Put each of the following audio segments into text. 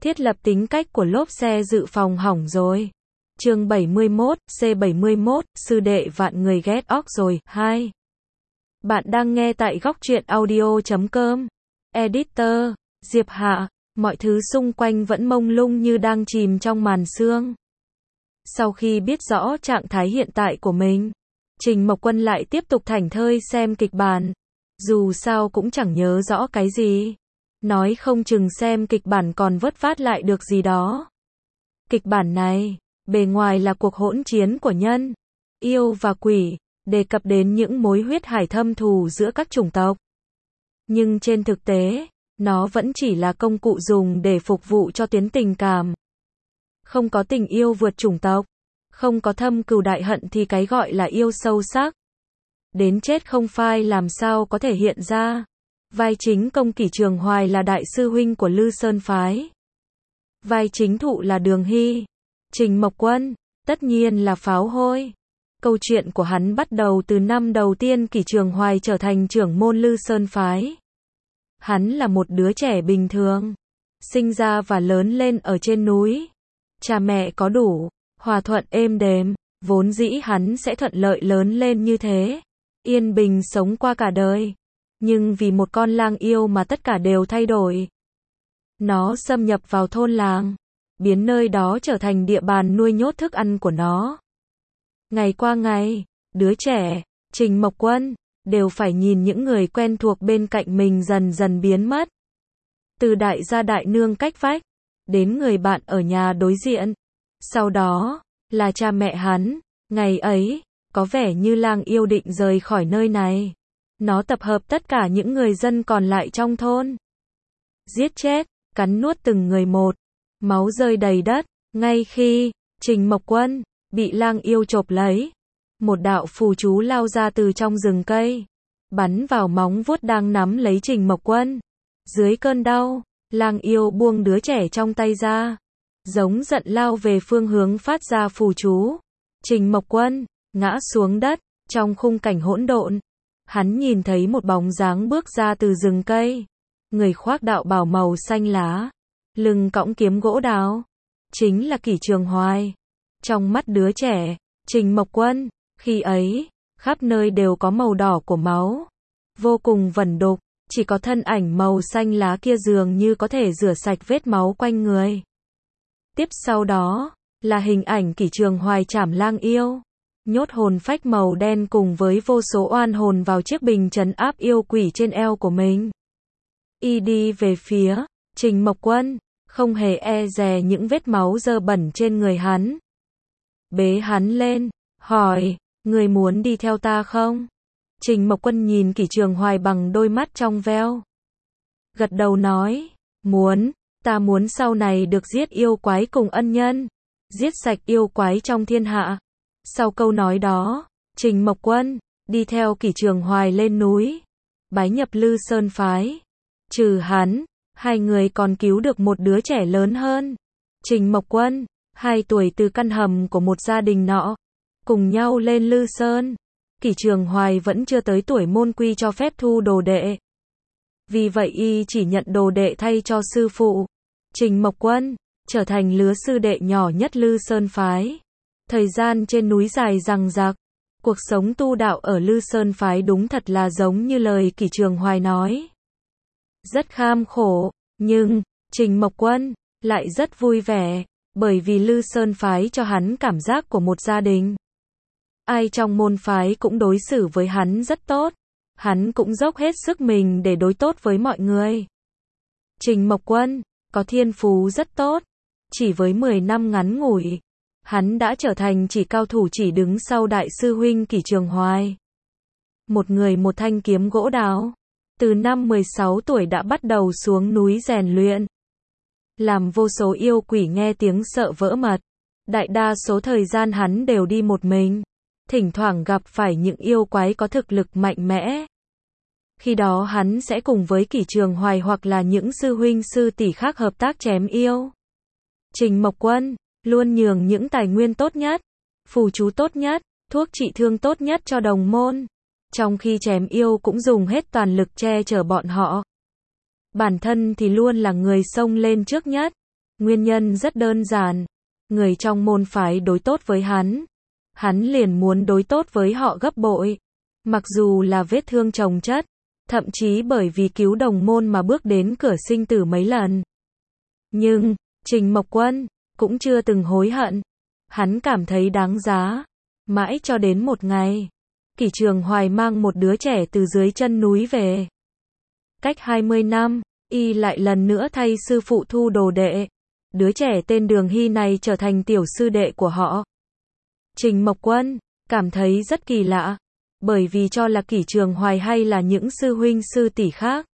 Thiết lập tính cách của lốp xe dự phòng hỏng rồi. Chương 71, C71, sư đệ vạn người ghét óc rồi. 2. Bạn đang nghe tại góc truyện audio.com. Editor, Diệp Hạ. Mọi thứ xung quanh vẫn mông lung như đang chìm trong màn sương. Sau khi biết rõ trạng thái hiện tại của mình, Trình Mộc Quân lại tiếp tục thảnh thơi xem kịch bản. Dù sao cũng chẳng nhớ rõ cái gì. Nói không chừng xem kịch bản còn vớt vát lại được gì đó. Kịch bản này, bề ngoài là cuộc hỗn chiến của nhân, yêu và quỷ, đề cập đến những mối huyết hải thâm thù giữa các chủng tộc. Nhưng trên thực tế, nó vẫn chỉ là công cụ dùng để phục vụ cho tuyến tình cảm. Không có tình yêu vượt chủng tộc, không có thâm cừu đại hận thì cái gọi là yêu sâu sắc. Đến chết không phai làm sao có thể hiện ra. Vai chính công Kỷ Trường Hoài là đại sư huynh của Lư Sơn Phái. Vai chính thụ là Đường Hy. Trình Mộc Quân, tất nhiên là pháo hôi. Câu chuyện của hắn bắt đầu từ năm đầu tiên Kỷ Trường Hoài trở thành trưởng môn Lư Sơn Phái. Hắn là một đứa trẻ bình thường, sinh ra và lớn lên ở trên núi. Cha mẹ có đủ, hòa thuận êm đềm, vốn dĩ hắn sẽ thuận lợi lớn lên như thế, yên bình sống qua cả đời. Nhưng vì một con lang yêu mà tất cả đều thay đổi. Nó xâm nhập vào thôn làng, biến nơi đó trở thành địa bàn nuôi nhốt thức ăn của nó. Ngày qua ngày, đứa trẻ, Trình Mộc Quân, đều phải nhìn những người quen thuộc bên cạnh mình dần dần biến mất. Từ đại gia đại nương cách vách, đến người bạn ở nhà đối diện. Sau đó, là cha mẹ hắn. Ngày ấy, có vẻ như lang yêu định rời khỏi nơi này. Nó tập hợp tất cả những người dân còn lại trong thôn. Giết chết, cắn nuốt từng người một. Máu rơi đầy đất. Ngay khi Trình Mộc Quân bị lang yêu chộp lấy, một đạo phù chú lao ra từ trong rừng cây, bắn vào móng vuốt đang nắm lấy Trình Mộc Quân. Dưới cơn đau, lang yêu buông đứa trẻ trong tay ra, giống giận lao về phương hướng phát ra phù chú. Trình Mộc Quân ngã xuống đất. Trong khung cảnh hỗn độn, hắn nhìn thấy một bóng dáng bước ra từ rừng cây. Người khoác đạo bào màu xanh lá, lưng cõng kiếm gỗ đào, chính là Kỷ Trường Hoài. Trong mắt đứa trẻ, Trình Mộc Quân, khi ấy, khắp nơi đều có màu đỏ của máu. Vô cùng vẩn đục, chỉ có thân ảnh màu xanh lá kia dường như có thể rửa sạch vết máu quanh người. Tiếp sau đó, là hình ảnh Kỷ Trường Hoài trảm lang yêu, nhốt hồn phách màu đen cùng với vô số oan hồn vào chiếc bình trấn áp yêu quỷ trên eo của mình. Y đi về phía Trình Mộc Quân, không hề e dè những vết máu dơ bẩn trên người hắn. Bế hắn lên, hỏi, người muốn đi theo ta không? Trình Mộc Quân nhìn Kỷ Trường Hoài bằng đôi mắt trong veo. Gật đầu nói, muốn, ta muốn sau này được giết yêu quái cùng ân nhân, giết sạch yêu quái trong thiên hạ. Sau câu nói đó, Trình Mộc Quân đi theo Kỷ Trường Hoài lên núi, bái nhập Lư Sơn Phái. Trừ hắn, hai người còn cứu được một đứa trẻ lớn hơn. Trình Mộc Quân, 2 tuổi từ căn hầm của một gia đình nọ, cùng nhau lên Lư Sơn. Kỷ Trường Hoài vẫn chưa tới tuổi môn quy cho phép thu đồ đệ. Vì vậy y chỉ nhận đồ đệ thay cho sư phụ. Trình Mộc Quân trở thành lứa sư đệ nhỏ nhất Lư Sơn Phái. Thời gian trên núi dài dằng dặc, cuộc sống tu đạo ở Lư Sơn Phái đúng thật là giống như lời Kỷ Trường Hoài nói. Rất kham khổ, nhưng Trình Mộc Quân lại rất vui vẻ, bởi vì Lư Sơn Phái cho hắn cảm giác của một gia đình. Ai trong môn phái cũng đối xử với hắn rất tốt, hắn cũng dốc hết sức mình để đối tốt với mọi người. Trình Mộc Quân có thiên phú rất tốt, chỉ với 10 năm ngắn ngủi, hắn đã trở thành chỉ cao thủ chỉ đứng sau đại sư huynh Kỷ Trường Hoài. Một người một thanh kiếm gỗ đào, từ năm 16 tuổi đã bắt đầu xuống núi rèn luyện. Làm vô số yêu quỷ nghe tiếng sợ vỡ mật. Đại đa số thời gian hắn đều đi một mình, thỉnh thoảng gặp phải những yêu quái có thực lực mạnh mẽ. Khi đó hắn sẽ cùng với Kỷ Trường Hoài hoặc là những sư huynh sư tỷ khác hợp tác chém yêu. Trình Mộc Quân luôn nhường những tài nguyên tốt nhất, phù chú tốt nhất, thuốc trị thương tốt nhất cho đồng môn. Trong khi chém yêu cũng dùng hết toàn lực che chở bọn họ. Bản thân thì luôn là người xông lên trước nhất. Nguyên nhân rất đơn giản. Người trong môn phái đối tốt với hắn liền muốn đối tốt với họ gấp bội. Mặc dù là vết thương chồng chất, thậm chí bởi vì cứu đồng môn mà bước đến cửa sinh tử mấy lần. Nhưng, Trình Mộc Quân cũng chưa từng hối hận. Hắn cảm thấy đáng giá. Mãi cho đến một ngày, Kỷ Trường Hoài mang một đứa trẻ từ dưới chân núi về. Cách 20 năm, y lại lần nữa thay sư phụ thu đồ đệ. Đứa trẻ tên Đường Hy này trở thành tiểu sư đệ của họ. Trình Mộc Quân cảm thấy rất kỳ lạ, bởi vì cho là Kỷ Trường Hoài hay là những sư huynh sư tỷ khác,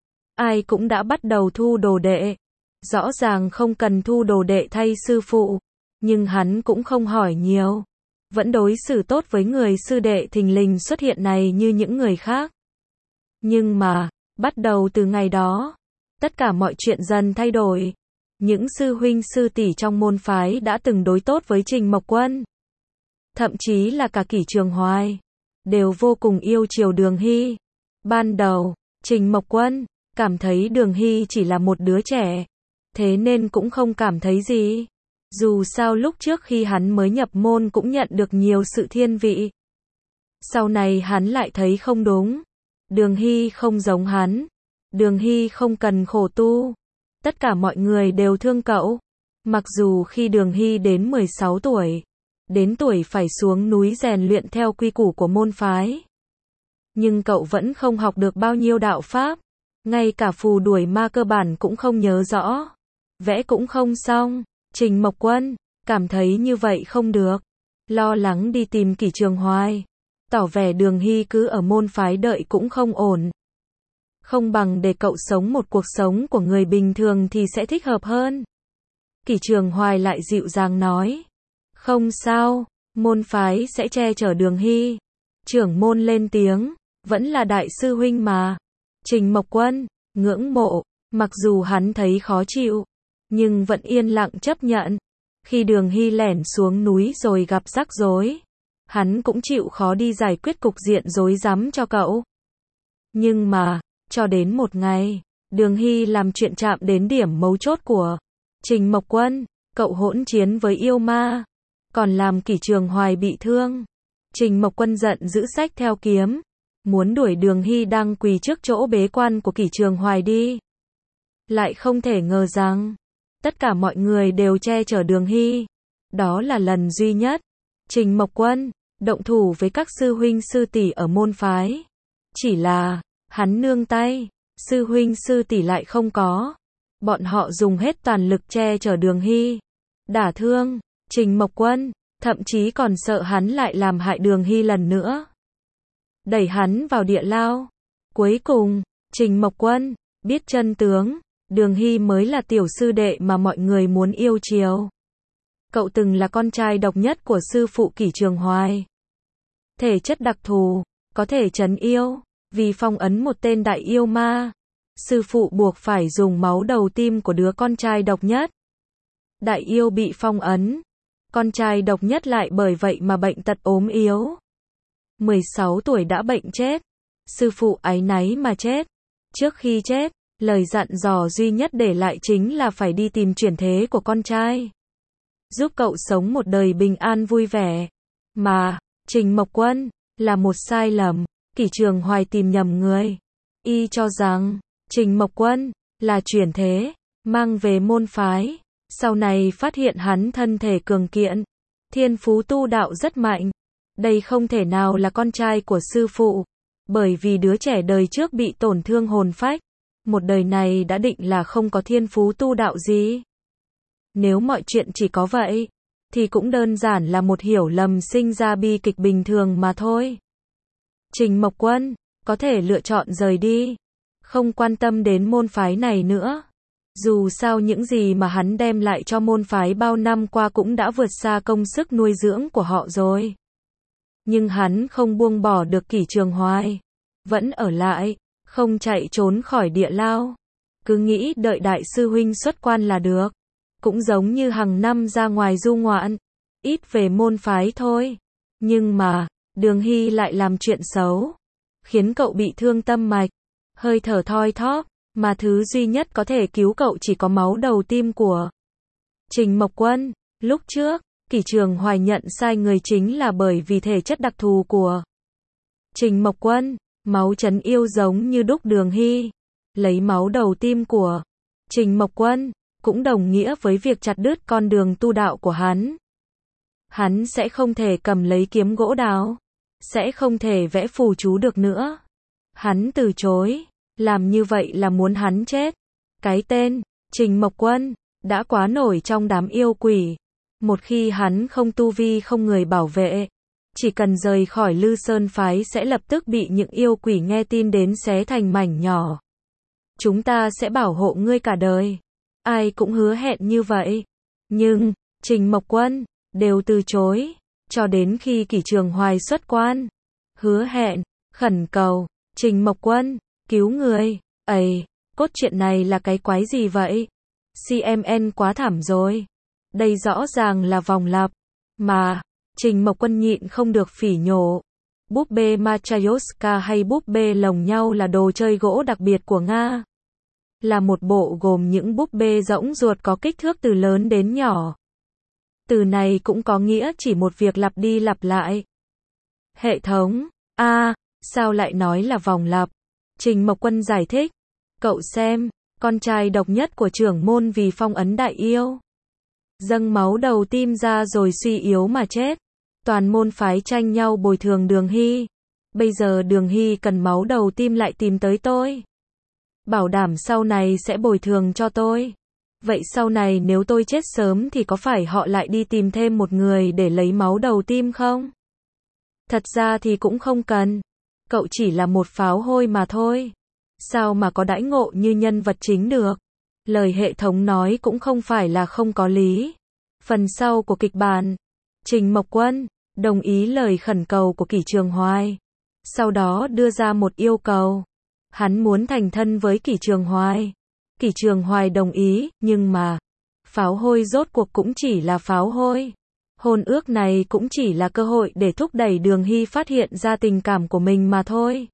ai cũng đã bắt đầu thu đồ đệ. Rõ ràng không cần thu đồ đệ thay sư phụ, nhưng hắn cũng không hỏi nhiều, vẫn đối xử tốt với người sư đệ thình lình xuất hiện này như những người khác. Nhưng mà, bắt đầu từ ngày đó, tất cả mọi chuyện dần thay đổi. Những sư huynh sư tỷ trong môn phái đã từng đối tốt với Trình Mộc Quân, thậm chí là cả Kỷ Trường Hoài, đều vô cùng yêu chiều Đường Hy. Ban đầu, Trình Mộc Quân cảm thấy Đường Hy chỉ là một đứa trẻ, thế nên cũng không cảm thấy gì. Dù sao lúc trước khi hắn mới nhập môn cũng nhận được nhiều sự thiên vị. Sau này hắn lại thấy không đúng. Đường Hy không giống hắn. Đường Hy không cần khổ tu. Tất cả mọi người đều thương cậu. Mặc dù khi Đường Hy đến 16 tuổi, đến tuổi phải xuống núi rèn luyện theo quy củ của môn phái, nhưng cậu vẫn không học được bao nhiêu đạo pháp. Ngay cả phù đuổi ma cơ bản cũng không nhớ rõ. Vẽ cũng không xong. Trình Mộc Quân cảm thấy như vậy không được, lo lắng đi tìm Kỷ Trường Hoài, tỏ vẻ Đường Hy cứ ở môn phái đợi cũng không ổn. Không bằng để cậu sống một cuộc sống của người bình thường thì sẽ thích hợp hơn. Kỷ Trường Hoài lại dịu dàng nói, không sao, môn phái sẽ che chở Đường Hy. Trưởng môn lên tiếng, vẫn là đại sư huynh mà. Trình Mộc Quân ngưỡng mộ, mặc dù hắn thấy khó chịu, nhưng vẫn yên lặng chấp nhận. Khi Đường Hy lẻn xuống núi rồi gặp rắc rối, hắn cũng chịu khó đi giải quyết cục diện rối rắm cho cậu. Nhưng mà, cho đến một ngày, Đường Hy làm chuyện chạm đến điểm mấu chốt của Trình Mộc Quân. Cậu hỗn chiến với yêu ma, còn làm Kỷ Trường Hoài bị thương. Trình Mộc Quân giận dữ xách theo kiếm, muốn đuổi Đường Hy đang quỳ trước chỗ bế quan của Kỷ Trường Hoài đi. Lại không thể ngờ rằng, tất cả mọi người đều che chở Đường Hy. Đó là lần duy nhất Trình Mộc Quân động thủ với các sư huynh sư tỷ ở môn phái. Chỉ là, hắn nương tay, sư huynh sư tỷ lại không có. Bọn họ dùng hết toàn lực che chở Đường Hy, đả thương Trình Mộc Quân, thậm chí còn sợ hắn lại làm hại Đường Hy lần nữa, đẩy hắn vào địa lao. Cuối cùng, Trình Mộc Quân biết chân tướng, Đường Hy mới là tiểu sư đệ mà mọi người muốn yêu chiều. Cậu từng là con trai độc nhất của sư phụ Kỷ Trường Hoài. Thể chất đặc thù, có thể trấn yêu, vì phong ấn một tên đại yêu ma. Sư phụ buộc phải dùng máu đầu tim của đứa con trai độc nhất. Đại yêu bị phong ấn, con trai độc nhất lại bởi vậy mà bệnh tật ốm yếu. 16 tuổi đã bệnh chết. Sư phụ áy náy mà chết. Trước khi chết, lời dặn dò duy nhất để lại chính là phải đi tìm chuyển thế của con trai, giúp cậu sống một đời bình an vui vẻ. Mà, Trình Mộc Quân là một sai lầm. Kỷ Trường Hoài tìm nhầm người. Y cho rằng Trình Mộc Quân là chuyển thế, mang về môn phái. Sau này phát hiện hắn thân thể cường kiện, thiên phú tu đạo rất mạnh. Đây không thể nào là con trai của sư phụ, bởi vì đứa trẻ đời trước bị tổn thương hồn phách, một đời này đã định là không có thiên phú tu đạo gì. Nếu mọi chuyện chỉ có vậy, thì cũng đơn giản là một hiểu lầm sinh ra bi kịch bình thường mà thôi. Trình Mộc Quân có thể lựa chọn rời đi, không quan tâm đến môn phái này nữa. Dù sao những gì mà hắn đem lại cho môn phái bao năm qua cũng đã vượt xa công sức nuôi dưỡng của họ rồi. Nhưng hắn không buông bỏ được Kỷ Trường Hoài, vẫn ở lại, không chạy trốn khỏi địa lao. Cứ nghĩ đợi đại sư huynh xuất quan là được. Cũng giống như hàng năm ra ngoài du ngoạn, ít về môn phái thôi. Nhưng mà, Đường Hy lại làm chuyện xấu, khiến cậu bị thương tâm mạch, hơi thở thoi thóp, mà thứ duy nhất có thể cứu cậu chỉ có máu đầu tim của Trình Mộc Quân, lúc trước, Kỷ Trường Hoài nhận sai người chính là bởi vì thể chất đặc thù của Trình Mộc Quân, máu trấn yêu giống như đúc Đường Hy. Lấy máu đầu tim của Trình Mộc Quân, cũng đồng nghĩa với việc chặt đứt con đường tu đạo của hắn. Hắn sẽ không thể cầm lấy kiếm gỗ đào, sẽ không thể vẽ phù chú được nữa. Hắn từ chối, làm như vậy là muốn hắn chết. Cái tên Trình Mộc Quân đã quá nổi trong đám yêu quỷ. Một khi hắn không tu vi không người bảo vệ, chỉ cần rời khỏi Lư Sơn phái sẽ lập tức bị những yêu quỷ nghe tin đến xé thành mảnh nhỏ. Chúng ta sẽ bảo hộ ngươi cả đời. Ai cũng hứa hẹn như vậy. Nhưng, Trình Mộc Quân đều từ chối, cho đến khi Kỷ Trường Hoài xuất quan. Hứa hẹn, khẩn cầu, Trình Mộc Quân, cứu người. Ây, cốt truyện này là cái quái gì vậy? CMN quá thảm rồi. Đây rõ ràng là vòng lặp. Mà, Trình Mộc Quân nhịn không được phỉ nhổ. Búp bê Matryoshka hay búp bê lồng nhau là đồ chơi gỗ đặc biệt của Nga. Là một bộ gồm những búp bê rỗng ruột có kích thước từ lớn đến nhỏ. Từ này cũng có nghĩa chỉ một việc lặp đi lặp lại. Hệ thống, sao lại nói là vòng lặp? Trình Mộc Quân giải thích. Cậu xem, con trai độc nhất của trưởng môn vì phong ấn đại yêu. Dâng máu đầu tim ra rồi suy yếu mà chết. Toàn môn phái tranh nhau bồi thường Đường Hy. Bây giờ Đường Hy cần máu đầu tim lại tìm tới tôi. Bảo đảm sau này sẽ bồi thường cho tôi. Vậy sau này nếu tôi chết sớm thì có phải họ lại đi tìm thêm một người để lấy máu đầu tim không? Thật ra thì cũng không cần. Cậu chỉ là một pháo hôi mà thôi. Sao mà có đãi ngộ như nhân vật chính được? Lời hệ thống nói cũng không phải là không có lý. Phần sau của kịch bản, Trình Mộc Quân đồng ý lời khẩn cầu của Kỷ Trường Hoài. Sau đó đưa ra một yêu cầu. Hắn muốn thành thân với Kỷ Trường Hoài. Kỷ Trường Hoài đồng ý, nhưng mà pháo hôi rốt cuộc cũng chỉ là pháo hôi. Hôn ước này cũng chỉ là cơ hội để thúc đẩy Đường Hy phát hiện ra tình cảm của mình mà thôi.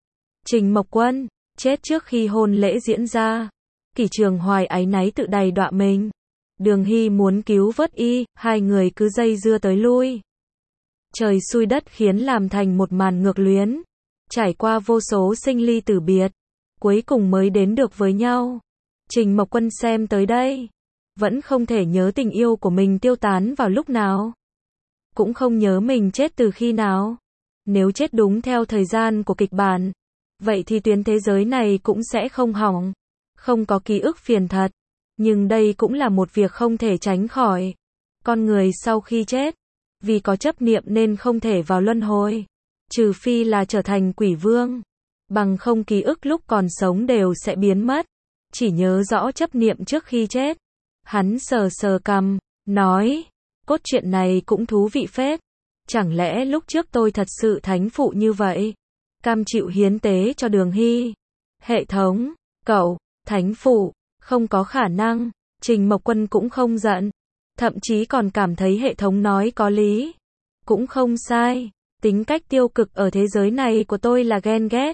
Trình Mộc Quân chết trước khi hôn lễ diễn ra. Kỷ Trường Hoài áy náy tự đày đọa mình. Đường Hy muốn cứu vớt y, hai người cứ dây dưa tới lui. Trời xui đất khiến làm thành một màn ngược luyến. Trải qua vô số sinh ly tử biệt, cuối cùng mới đến được với nhau. Trình Mộc Quân xem tới đây, vẫn không thể nhớ tình yêu của mình tiêu tán vào lúc nào. Cũng không nhớ mình chết từ khi nào. Nếu chết đúng theo thời gian của kịch bản, vậy thì tuyến thế giới này cũng sẽ không hỏng. Không có ký ức phiền thật. Nhưng đây cũng là một việc không thể tránh khỏi. Con người sau khi chết, vì có chấp niệm nên không thể vào luân hồi. Trừ phi là trở thành quỷ vương. Bằng không ký ức lúc còn sống đều sẽ biến mất. Chỉ nhớ rõ chấp niệm trước khi chết. Hắn sờ sờ cằm, nói, cốt truyện này cũng thú vị phết. Chẳng lẽ lúc trước tôi thật sự thánh phụ như vậy? Cam chịu hiến tế cho Đường Hy. Hệ thống, cậu, thánh phụ, không có khả năng. Trình Mộc Quân cũng không giận. Thậm chí còn cảm thấy hệ thống nói có lý. Cũng không sai. Tính cách tiêu cực ở thế giới này của tôi là ghen ghét.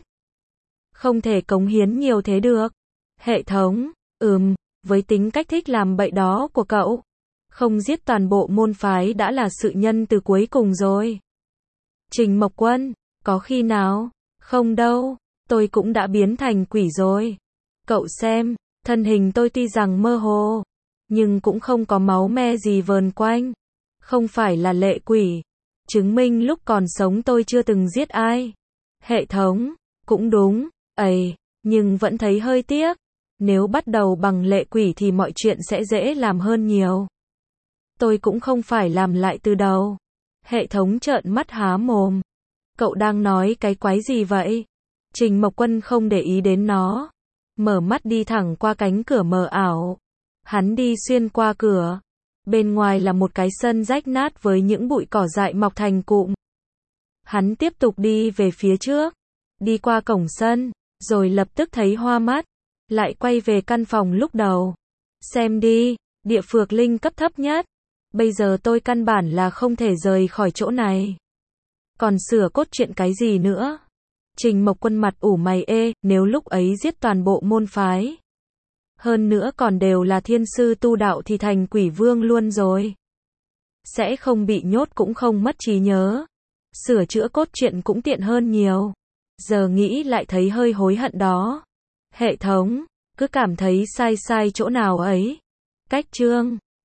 Không thể cống hiến nhiều thế được. Hệ thống, với tính cách thích làm bậy đó của cậu, không giết toàn bộ môn phái đã là sự nhân từ cuối cùng rồi. Trình Mộc Quân, có khi nào? Không đâu, tôi cũng đã biến thành quỷ rồi. Cậu xem, thân hình tôi tuy rằng mơ hồ, nhưng cũng không có máu me gì vờn quanh. Không phải là lệ quỷ. Chứng minh lúc còn sống tôi chưa từng giết ai. Hệ thống, cũng đúng, nhưng vẫn thấy hơi tiếc. Nếu bắt đầu bằng lệ quỷ thì mọi chuyện sẽ dễ làm hơn nhiều. Tôi cũng không phải làm lại từ đầu. Hệ thống trợn mắt há mồm. Cậu đang nói cái quái gì vậy? Trình Mộc Quân không để ý đến nó. Mở mắt đi thẳng qua cánh cửa mờ ảo. Hắn đi xuyên qua cửa. Bên ngoài là một cái sân rách nát với những bụi cỏ dại mọc thành cụm. Hắn tiếp tục đi về phía trước. Đi qua cổng sân, rồi lập tức thấy hoa mắt. Lại quay về căn phòng lúc đầu. Xem đi, địa phược linh cấp thấp nhất. Bây giờ tôi căn bản là không thể rời khỏi chỗ này. Còn sửa cốt truyện cái gì nữa? Trình Mộc Quân mặt ủ mày nếu lúc ấy giết toàn bộ môn phái. Hơn nữa còn đều là thiên sư tu đạo thì thành quỷ vương luôn rồi. Sẽ không bị nhốt cũng không mất trí nhớ. Sửa chữa cốt truyện cũng tiện hơn nhiều. Giờ nghĩ lại thấy hơi hối hận đó. Hệ thống, cứ cảm thấy sai sai chỗ nào ấy. Cách chương